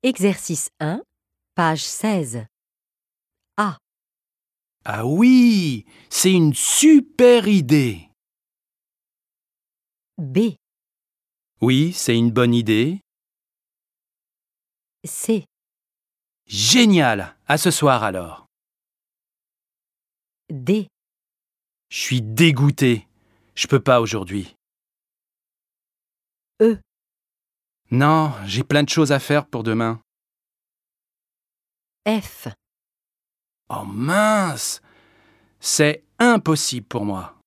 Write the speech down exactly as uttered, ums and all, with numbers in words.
Exercice un, page seize. A. Ah oui, c'est une super idée. B. Oui, c'est une bonne idée. C. Génial. À ce soir alors. D. Je suis dégoûté. Je peux pas aujourd'hui. E. Non, j'ai plein de choses à faire pour demain. F. Oh mince! C'est impossible pour moi.